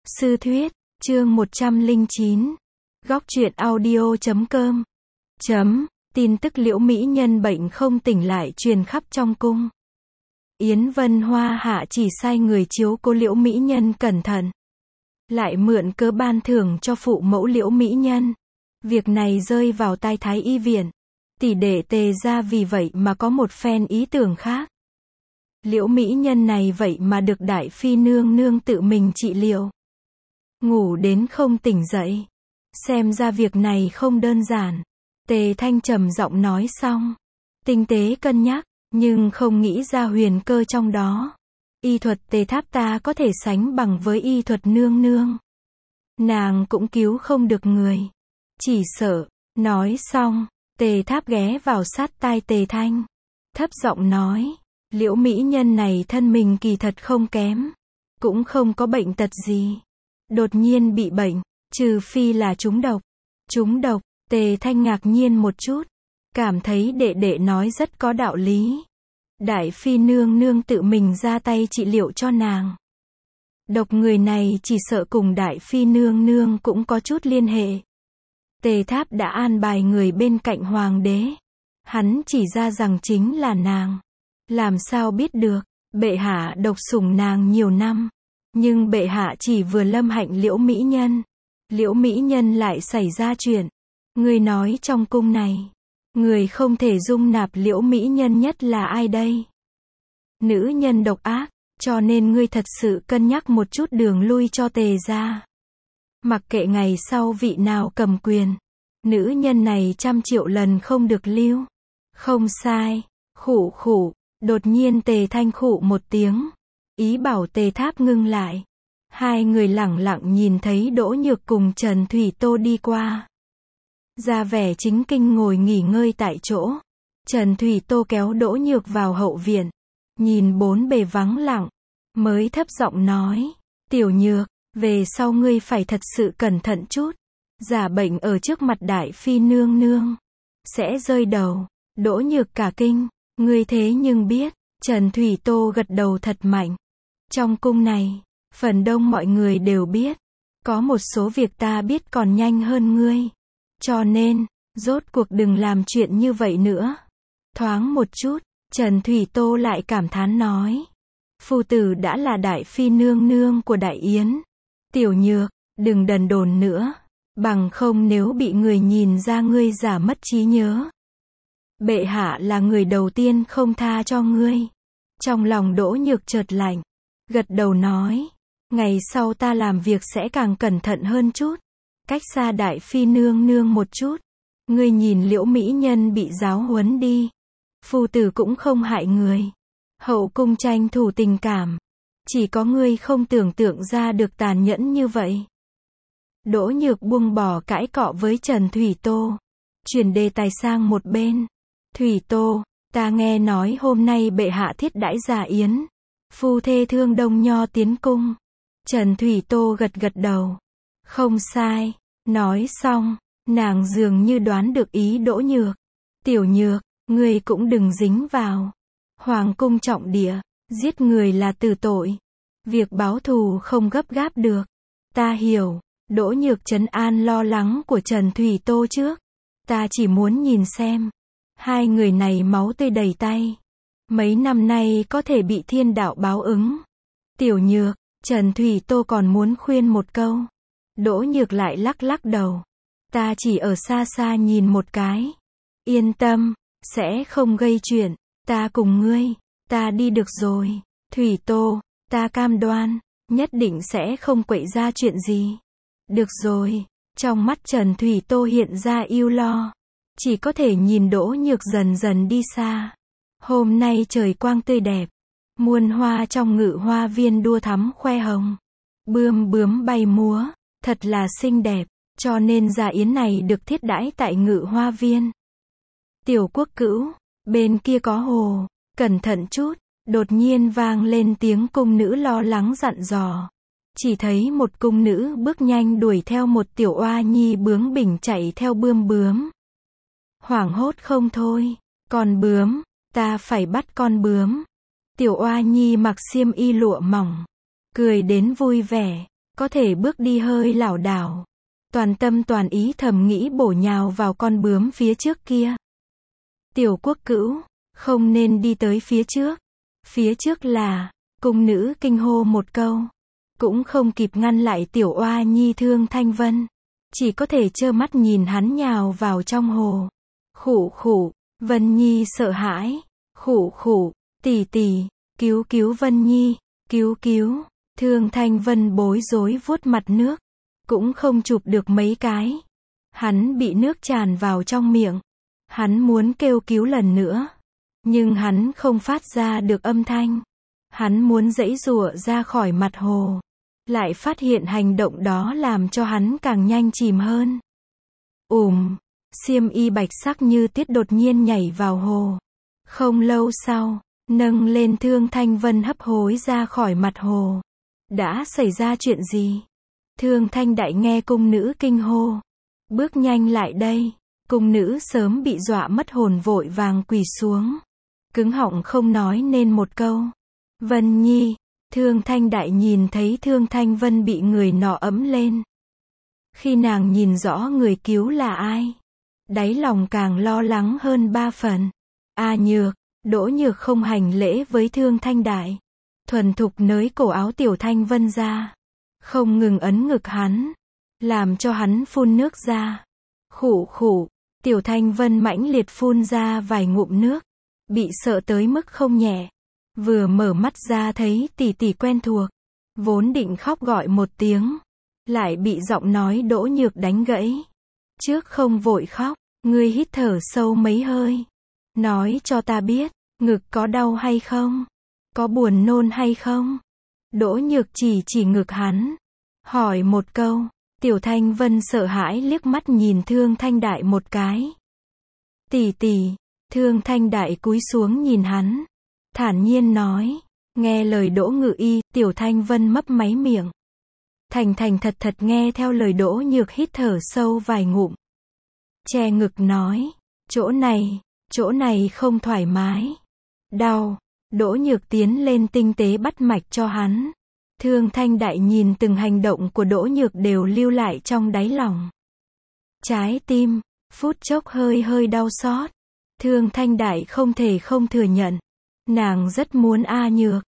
Sư thuyết, chương 109. Góc truyện audio.com. Tin tức Liễu Mỹ Nhân bệnh không tỉnh lại truyền khắp trong cung. Yến Vân Hoa hạ chỉ sai người chiếu cố Liễu Mỹ Nhân cẩn thận. Lại mượn cớ ban thưởng cho phụ mẫu Liễu Mỹ Nhân. Việc này rơi vào tai Thái y viện. Tỷ đệ Tề gia vì vậy mà có một phen ý tưởng khác. Liễu Mỹ Nhân này vậy mà được Đại Phi nương nương tự mình trị liệu. Ngủ đến không tỉnh dậy. Xem ra việc này không đơn giản. Tề Thanh trầm giọng nói xong. Tinh tế cân nhắc, nhưng không nghĩ ra huyền cơ trong đó. Y thuật Tề Tháp ta có thể sánh bằng với y thuật nương nương. Nàng cũng cứu không được người. Chỉ sợ. Nói xong, Tề Tháp ghé vào sát tai Tề Thanh. Thấp giọng nói. Liễu Mỹ Nhân này thân mình kỳ thật không kém. Cũng không có bệnh tật gì. Đột nhiên bị bệnh, trừ phi là trúng độc. Trúng độc, Tề Thanh ngạc nhiên một chút. Cảm thấy đệ đệ nói rất có đạo lý. Đại Phi nương nương tự mình ra tay trị liệu cho nàng. Độc người này chỉ sợ cùng Đại Phi nương nương cũng có chút liên hệ. Tề Tháp đã an bài người bên cạnh hoàng đế. Hắn chỉ ra rằng chính là nàng. Làm sao biết được, bệ hạ độc sủng nàng nhiều năm. Nhưng bệ hạ chỉ vừa lâm hạnh Liễu Mỹ Nhân. Liễu Mỹ Nhân lại xảy ra chuyện. Người nói trong cung này, người không thể dung nạp Liễu Mỹ Nhân nhất là ai đây? Nữ nhân độc ác, cho nên ngươi thật sự cân nhắc một chút đường lui cho Tề gia. Mặc kệ ngày sau vị nào cầm quyền, nữ nhân này 100 triệu lần không được lưu. Không sai, khụ khụ, đột nhiên Tề Thanh khụ một tiếng. Ý bảo Tề Tháp ngưng lại. Hai người lẳng lặng nhìn thấy Đỗ Nhược cùng Trần Thủy Tô đi qua. Ra vẻ chính kinh ngồi nghỉ ngơi tại chỗ. Trần Thủy Tô kéo Đỗ Nhược vào hậu viện. Nhìn bốn bề vắng lặng. Mới thấp giọng nói. Tiểu Nhược, về sau ngươi phải thật sự cẩn thận chút. Giả bệnh ở trước mặt Đại Phi nương nương. Sẽ rơi đầu. Đỗ Nhược cả kinh. Ngươi thế nhưng biết. Trần Thủy Tô gật đầu thật mạnh. Trong cung này, phần đông mọi người đều biết. Có một số việc ta biết còn nhanh hơn ngươi. Cho nên, rốt cuộc đừng làm chuyện như vậy nữa. Thoáng một chút, Trần Thủy Tô lại cảm thán nói. Phu tử đã là Đại Phi nương nương của Đại Yến. Tiểu Nhược, đừng đần đồn nữa. Bằng không nếu bị người nhìn ra ngươi giả mất trí nhớ. Bệ hạ là người đầu tiên không tha cho ngươi. Trong lòng Đỗ Nhược chợt lạnh. Gật đầu nói, ngày sau ta làm việc sẽ càng cẩn thận hơn chút. Cách xa Đại Phi nương nương một chút. Ngươi nhìn Liễu Mỹ Nhân bị giáo huấn đi. Phu tử cũng không hại người. Hậu cung tranh thủ tình cảm. Chỉ có ngươi không tưởng tượng ra được tàn nhẫn như vậy. Đỗ Nhược buông bỏ cãi cọ với Trần Thủy Tô. Chuyển đề tài sang một bên. Thủy Tô, ta nghe nói hôm nay bệ hạ thiết đãi Già Yến. Phu thê thương Đông Nho tiến cung. Trần Thủy Tô gật gật đầu. Không sai. Nói xong, nàng dường như đoán được ý Đỗ Nhược. Tiểu Nhược, ngươi cũng đừng dính vào. Hoàng cung trọng địa, giết người là tử tội. Việc báo thù không gấp gáp được. Ta hiểu. Đỗ Nhược trấn an lo lắng của Trần Thủy Tô trước. Ta chỉ muốn nhìn xem. Hai người này máu tươi đầy tay. Mấy năm nay có thể bị thiên đạo báo ứng. Tiểu Nhược, Trần Thủy Tô còn muốn khuyên một câu. Đỗ Nhược lại lắc lắc đầu. Ta chỉ ở xa xa nhìn một cái. Yên tâm, sẽ không gây chuyện. Ta cùng ngươi, ta đi được rồi. Thủy Tô, ta cam đoan, nhất định sẽ không quậy ra chuyện gì. Được rồi, trong mắt Trần Thủy Tô hiện ra ưu lo. Chỉ có thể nhìn Đỗ Nhược dần dần đi xa. Hôm nay trời quang tươi đẹp. Muôn hoa trong Ngự Hoa Viên đua thắm khoe hồng. Bươm bướm bay múa, thật là xinh đẹp. Cho nên Già Yến này được thiết đãi tại Ngự Hoa Viên. Tiểu Quốc Cữu, bên kia có hồ, cẩn thận chút. Đột nhiên vang lên tiếng cung nữ lo lắng dặn dò. Chỉ thấy một cung nữ bước nhanh đuổi theo một tiểu oa nhi bướng bỉnh chạy theo bươm bướm. Hoảng hốt không thôi. Con bướm, ta phải bắt con bướm. Tiểu oa nhi mặc xiêm y lụa mỏng, cười đến vui vẻ. có thể bước đi hơi lảo đảo. Toàn tâm toàn ý thầm nghĩ bổ nhào vào con bướm phía trước kia. Tiểu Quốc Cữu, không nên đi tới phía trước. Phía trước là, cung nữ kinh hô một câu. Cũng không kịp ngăn lại tiểu oa nhi Thương Thanh Vân. Chỉ có thể trơ mắt nhìn hắn nhào vào trong hồ. Khụ khụ, Vân Nhi sợ hãi. Khụ khụ, tỷ tỷ, cứu cứu Vân Nhi, cứu cứu. Thương Thanh Vân bối rối vuốt mặt nước. Cũng không chụp được mấy cái. Hắn bị nước tràn vào trong miệng. Hắn muốn kêu cứu lần nữa. Nhưng hắn không phát ra được âm thanh. Hắn muốn giãy giụa ra khỏi mặt hồ. Lại phát hiện hành động đó làm cho hắn càng nhanh chìm hơn. Xiêm y bạch sắc như tiết đột nhiên nhảy vào hồ. Không lâu sau, nâng lên Thương Thanh Vân hấp hối ra khỏi mặt hồ. Đã xảy ra chuyện gì? Thương Thanh Đại nghe cung nữ kinh hô. Bước nhanh lại đây. Cung nữ sớm bị dọa mất hồn vội vàng quỳ xuống. Cứng họng không nói nên một câu. Vân Nhi. Thương Thanh Đại nhìn thấy Thương Thanh Vân bị người nọ ẫm lên. Khi nàng nhìn rõ người cứu là ai, đáy lòng càng lo lắng hơn 3 phần. Nhược, Đỗ Nhược không hành lễ với Thương Thanh Đại. Thuần thục nới cổ áo Tiểu Thanh Vân ra. Không ngừng ấn ngực hắn. Làm cho hắn phun nước ra. Khụ khụ, Tiểu Thanh Vân mãnh liệt phun ra vài ngụm nước. Bị sợ tới mức không nhẹ. Vừa mở mắt ra thấy tỷ tỷ quen thuộc. Vốn định khóc gọi một tiếng. Lại bị giọng nói Đỗ Nhược đánh gãy. Trước không vội khóc, ngươi hít thở sâu mấy hơi. Nói cho ta biết, ngực có đau hay không? Có buồn nôn hay không? Đỗ Nhược chỉ ngực hắn. Hỏi một câu. Tiểu Thanh Vân sợ hãi liếc mắt nhìn Thương Thanh Đại một cái. Tỷ tỷ. Thương Thanh Đại cúi xuống nhìn hắn. Thản nhiên nói. Nghe lời Đỗ Ngự Y, Tiểu Thanh Vân mấp máy miệng. Thành thật nghe theo lời Đỗ Nhược hít thở sâu vài ngụm. Che ngực nói. Chỗ này không thoải mái. Đau. Đỗ Nhược tiến lên tinh tế bắt mạch cho hắn. Thương Thanh Đại nhìn từng hành động của Đỗ Nhược đều lưu lại trong đáy lòng. Trái tim, phút chốc hơi đau xót. Thương Thanh Đại không thể không thừa nhận. Nàng rất muốn Nhược.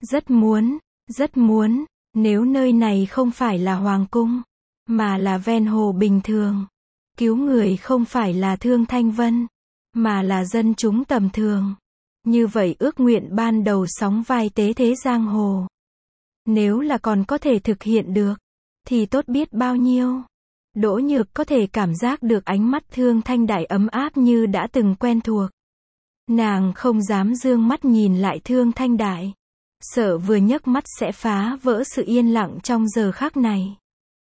Rất muốn, nếu nơi này không phải là hoàng cung, mà là ven hồ bình thường. Cứu người không phải là Thương Thanh Vân, mà là dân chúng tầm thường. Như vậy ước nguyện ban đầu sóng vai tế thế giang hồ. Nếu là còn có thể thực hiện được, thì tốt biết bao nhiêu. Đỗ Nhược có thể cảm giác được ánh mắt Thương Thanh Đại ấm áp như đã từng quen thuộc. Nàng không dám dương mắt nhìn lại Thương Thanh Đại. Sợ vừa nhấc mắt sẽ phá vỡ sự yên lặng trong giờ khắc này.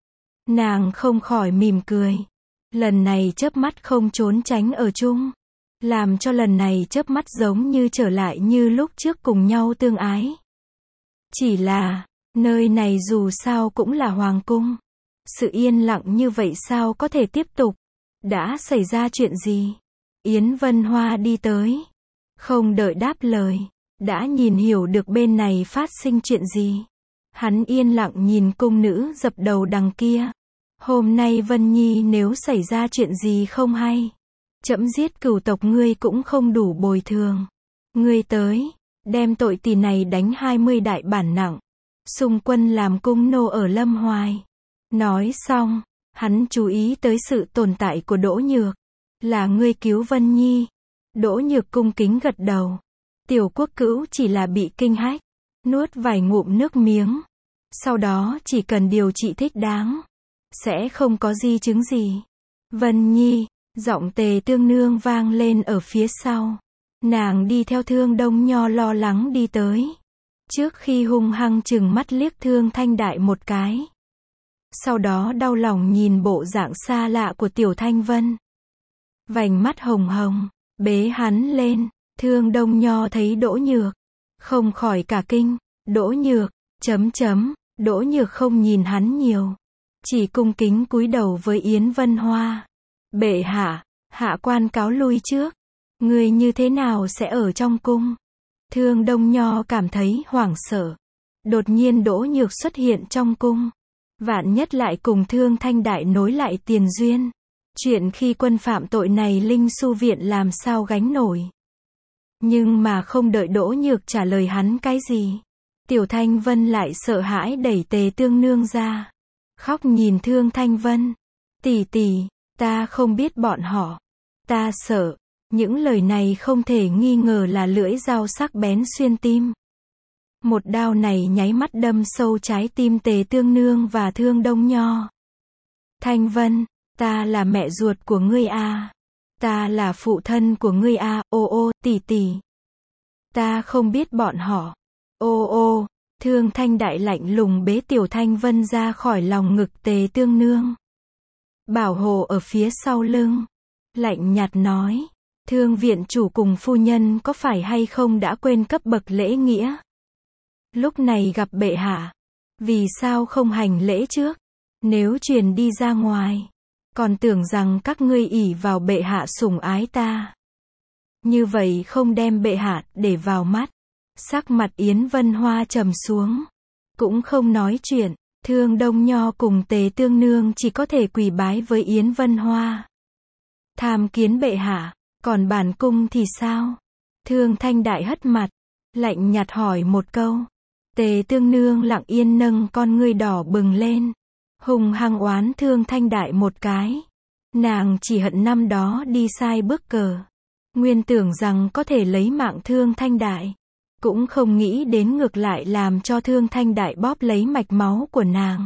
Nàng không khỏi mỉm cười. Lần này chớp mắt không trốn tránh ở chung. Làm cho lần này chớp mắt giống như trở lại như lúc trước cùng nhau tương ái. Chỉ là, nơi này dù sao cũng là hoàng cung. Sự yên lặng như vậy sao có thể tiếp tục? Đã xảy ra chuyện gì? Yến Vân Hoa đi tới. Không đợi đáp lời. Đã nhìn hiểu được bên này phát sinh chuyện gì. Hắn yên lặng nhìn cung nữ dập đầu đằng kia. Hôm nay Vân Nhi nếu xảy ra chuyện gì không hay, trẫm giết cửu tộc ngươi cũng không đủ bồi thường. Ngươi tới, đem tội tỳ này đánh 20 đại bản nặng. Xung quân làm cung nô ở Lâm Hoài. Nói xong, hắn chú ý tới sự tồn tại của Đỗ Nhược. Là ngươi cứu Vân Nhi. Đỗ Nhược cung kính gật đầu. Tiểu Quốc Cữu chỉ là bị kinh hách, nuốt vài ngụm nước miếng. Sau đó chỉ cần điều trị thích đáng, sẽ không có di chứng gì. Vân Nhi, giọng Tề Tương Nương vang lên ở phía sau. Nàng đi theo Thương Đông Nho lo lắng đi tới. Trước khi hung hăng chừng mắt liếc Thương Thanh Đại một cái. Sau đó đau lòng nhìn bộ dạng xa lạ của Tiểu Thanh Vân. Vành mắt hồng hồng, bế hắn lên. Thương Đông Nho thấy Đỗ Nhược, không khỏi cả kinh. Đỗ Nhược, Đỗ Nhược không nhìn hắn nhiều, chỉ cung kính cúi đầu với Yến Vân Hoa. Bệ hạ, hạ quan cáo lui trước. Người như thế nào sẽ ở trong cung? Thương Đông Nho cảm thấy hoảng sợ. Đột nhiên Đỗ Nhược xuất hiện trong cung. Vạn nhất lại cùng Thương Thanh Đại nối lại tiền duyên. Chuyện khi quân phạm tội này Linh Su Viện làm sao gánh nổi. Nhưng mà không đợi Đỗ Nhược trả lời hắn cái gì. Tiểu Thanh Vân lại sợ hãi đẩy Tề Tương Nương ra. Khóc nhìn Thương Thanh Vân. Tỷ tỷ, ta không biết bọn họ. Ta sợ. Những lời này không thể nghi ngờ là lưỡi dao sắc bén xuyên tim. Một đao này nháy mắt đâm sâu trái tim Tề Tương Nương và Thương Đông Nho. Thanh Vân, ta là mẹ ruột của ngươi à. Ta là phụ thân của ngươi à, ô ô, tỷ tỷ. Ta không biết bọn họ. Ô ô, Thương Thanh Đại lạnh lùng bế Tiểu Thanh Vân ra khỏi lòng ngực Tề Tương Nương. Bảo hộ ở phía sau lưng. Lạnh nhạt nói, Thương viện chủ cùng phu nhân có phải hay không đã quên cấp bậc lễ nghĩa. Lúc này gặp bệ hạ. Vì sao không hành lễ trước? Nếu truyền đi ra ngoài. Còn tưởng rằng các ngươi ỷ vào bệ hạ sủng ái ta. Như vậy không đem bệ hạ để vào mắt. Sắc mặt Yến Vân Hoa trầm xuống. Cũng không nói chuyện. Thương Đông Nho cùng Tề Tương Nương chỉ có thể quỳ bái với Yến Vân Hoa. Tham kiến bệ hạ. Còn bản cung thì sao? Thương Thanh Đại hất mặt. Lạnh nhạt hỏi một câu. Tề Tương Nương lặng yên nâng con ngươi đỏ bừng lên. Hùng hăng oán Thương Thanh Đại một cái. Nàng chỉ hận năm đó đi sai bước cờ. Nguyên tưởng rằng có thể lấy mạng Thương Thanh Đại. Cũng không nghĩ đến ngược lại làm cho Thương Thanh Đại bóp lấy mạch máu của nàng.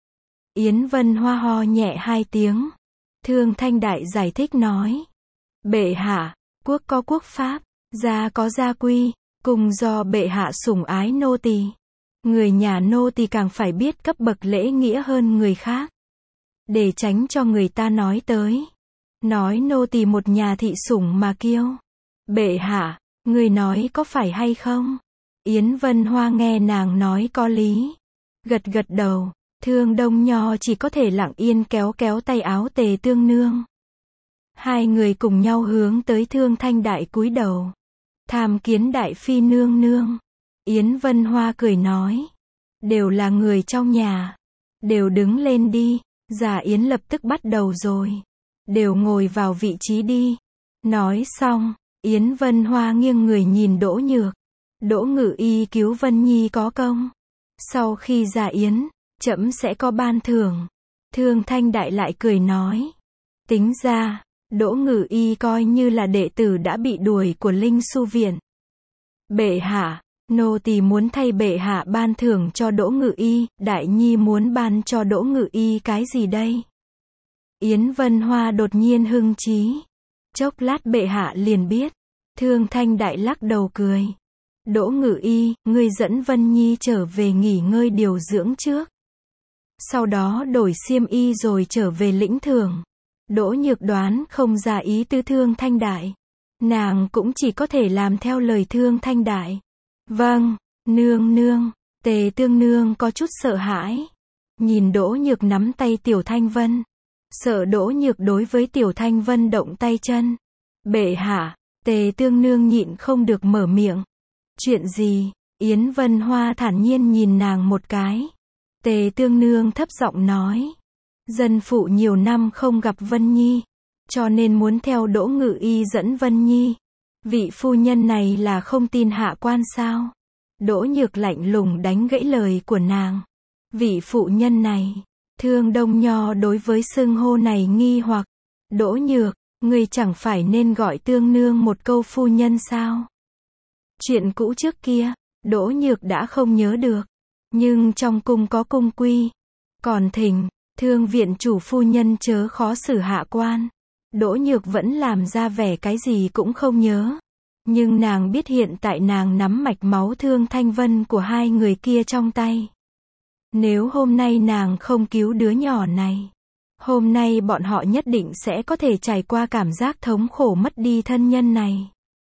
Yến Vân Hoa ho nhẹ hai tiếng. Thương Thanh Đại giải thích nói. Bệ hạ, quốc có quốc pháp, gia có gia quy, cùng do bệ hạ sủng ái nô tỳ. Người nhà nô tỳ càng phải biết cấp bậc lễ nghĩa hơn người khác. Để tránh cho người ta nói tới. Nói nô tỳ một nhà thị sủng mà kiêu. Bệ hạ, người nói có phải hay không? Yến Vân Hoa nghe nàng nói có lý. Gật gật đầu. Thương Đông Nho chỉ có thể lặng yên kéo kéo tay áo Tề Tương Nương. Hai người cùng nhau hướng tới Thương Thanh Đại cúi đầu. Tham kiến Đại Phi nương nương. Yến Vân Hoa cười nói. Đều là người trong nhà. Đều đứng lên đi. Già Yến lập tức bắt đầu rồi. Đều ngồi vào vị trí đi. Nói xong, Yến Vân Hoa nghiêng người nhìn Đỗ Nhược. Đỗ Ngự Y cứu Vân Nhi có công. Sau khi già Yến, trẫm sẽ có ban thưởng. Thương Thanh Đại lại cười nói. Tính ra, Đỗ Ngự Y coi như là đệ tử đã bị đuổi của Linh Su Viện. Bệ hạ, nô tỳ muốn thay bệ hạ ban thưởng cho Đỗ Ngự Y, Đại Nhi muốn ban cho Đỗ Ngự Y cái gì đây? Yến Vân Hoa đột nhiên hưng trí. Chốc lát bệ hạ liền biết. Thương Thanh Đại lắc đầu cười. Đỗ Ngự Y, ngươi dẫn Vân Nhi trở về nghỉ ngơi điều dưỡng trước. Sau đó đổi xiêm y rồi trở về lĩnh thưởng. Đỗ Nhược đoán không ra ý tư Thương Thanh Đại. Nàng cũng chỉ có thể làm theo lời Thương Thanh Đại. Vâng, nương nương. Tề Tương Nương có chút sợ hãi. Nhìn Đỗ Nhược nắm tay Tiểu Thanh Vân. Sợ Đỗ Nhược đối với Tiểu Thanh Vân động tay chân. Bệ hạ, Tề Tương Nương nhịn không được mở miệng. Chuyện gì? Yến Vân Hoa thản nhiên nhìn nàng một cái. Tề Tương Nương thấp giọng nói. Dân phụ nhiều năm không gặp Vân Nhi. Cho nên muốn theo Đỗ Ngự Y dẫn Vân Nhi. Vị phu nhân này là không tin hạ quan sao? Đỗ Nhược lạnh lùng đánh gãy lời của nàng. Vị phụ nhân này. Thương Đông Nho đối với xưng hô này nghi hoặc. Đỗ Nhược, ngươi chẳng phải nên gọi Tương Nương một câu phu nhân sao? Chuyện cũ trước kia, Đỗ Nhược đã không nhớ được. Nhưng trong cung có cung quy. Còn thỉnh, Thương viện chủ phu nhân chớ khó xử hạ quan. Đỗ Nhược vẫn làm ra vẻ cái gì cũng không nhớ. Nhưng nàng biết hiện tại nàng nắm mạch máu Thương Thanh Vân của hai người kia trong tay. Nếu hôm nay nàng không cứu đứa nhỏ này, hôm nay bọn họ nhất định sẽ có thể trải qua cảm giác thống khổ mất đi thân nhân này.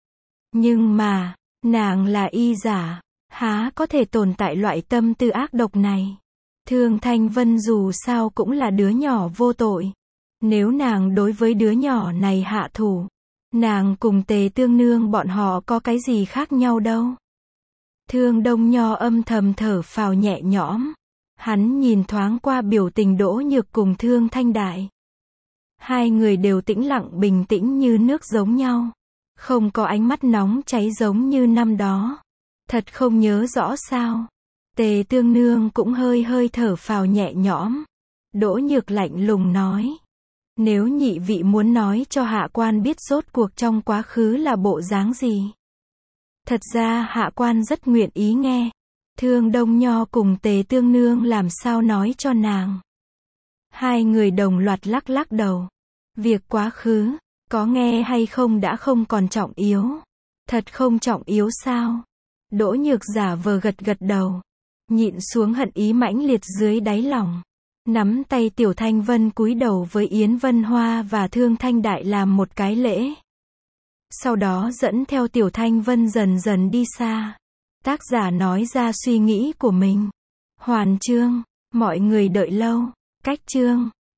Nhưng mà, nàng là y giả, há có thể tồn tại loại tâm tư ác độc này. Thương Thanh Vân dù sao cũng là đứa nhỏ vô tội. Nếu nàng đối với đứa nhỏ này hạ thủ, nàng cùng Tề Tương Nương bọn họ có cái gì khác nhau đâu. Thương Đông Nho âm thầm thở phào nhẹ nhõm. Hắn nhìn thoáng qua biểu tình Đỗ Nhược cùng Thương Thanh Đại. Hai người đều tĩnh lặng bình tĩnh như nước giống nhau. Không có ánh mắt nóng cháy giống như năm đó. Thật không nhớ rõ sao. Tề Tương Nương cũng hơi hơi thở phào nhẹ nhõm. Đỗ Nhược lạnh lùng nói. Nếu nhị vị muốn nói cho hạ quan biết rốt cuộc trong quá khứ là bộ dáng gì. Thật ra hạ quan rất nguyện ý nghe. Thương Đông Nho cùng Tề Tương Nương làm sao nói cho nàng. Hai người đồng loạt lắc lắc đầu. Việc quá khứ, có nghe hay không đã không còn trọng yếu. Thật không trọng yếu sao? Đỗ Nhược giả vờ gật gật đầu. Nhịn xuống hận ý mãnh liệt dưới đáy lòng. Nắm tay Tiểu Thanh Vân cúi đầu với Yến Vân Hoa và Thương Thanh Đại làm một cái lễ. Sau đó dẫn theo Tiểu Thanh Vân dần dần đi xa. Tác giả nói ra suy nghĩ của mình. Hoàn chương, mọi người đợi lâu. Cách chương.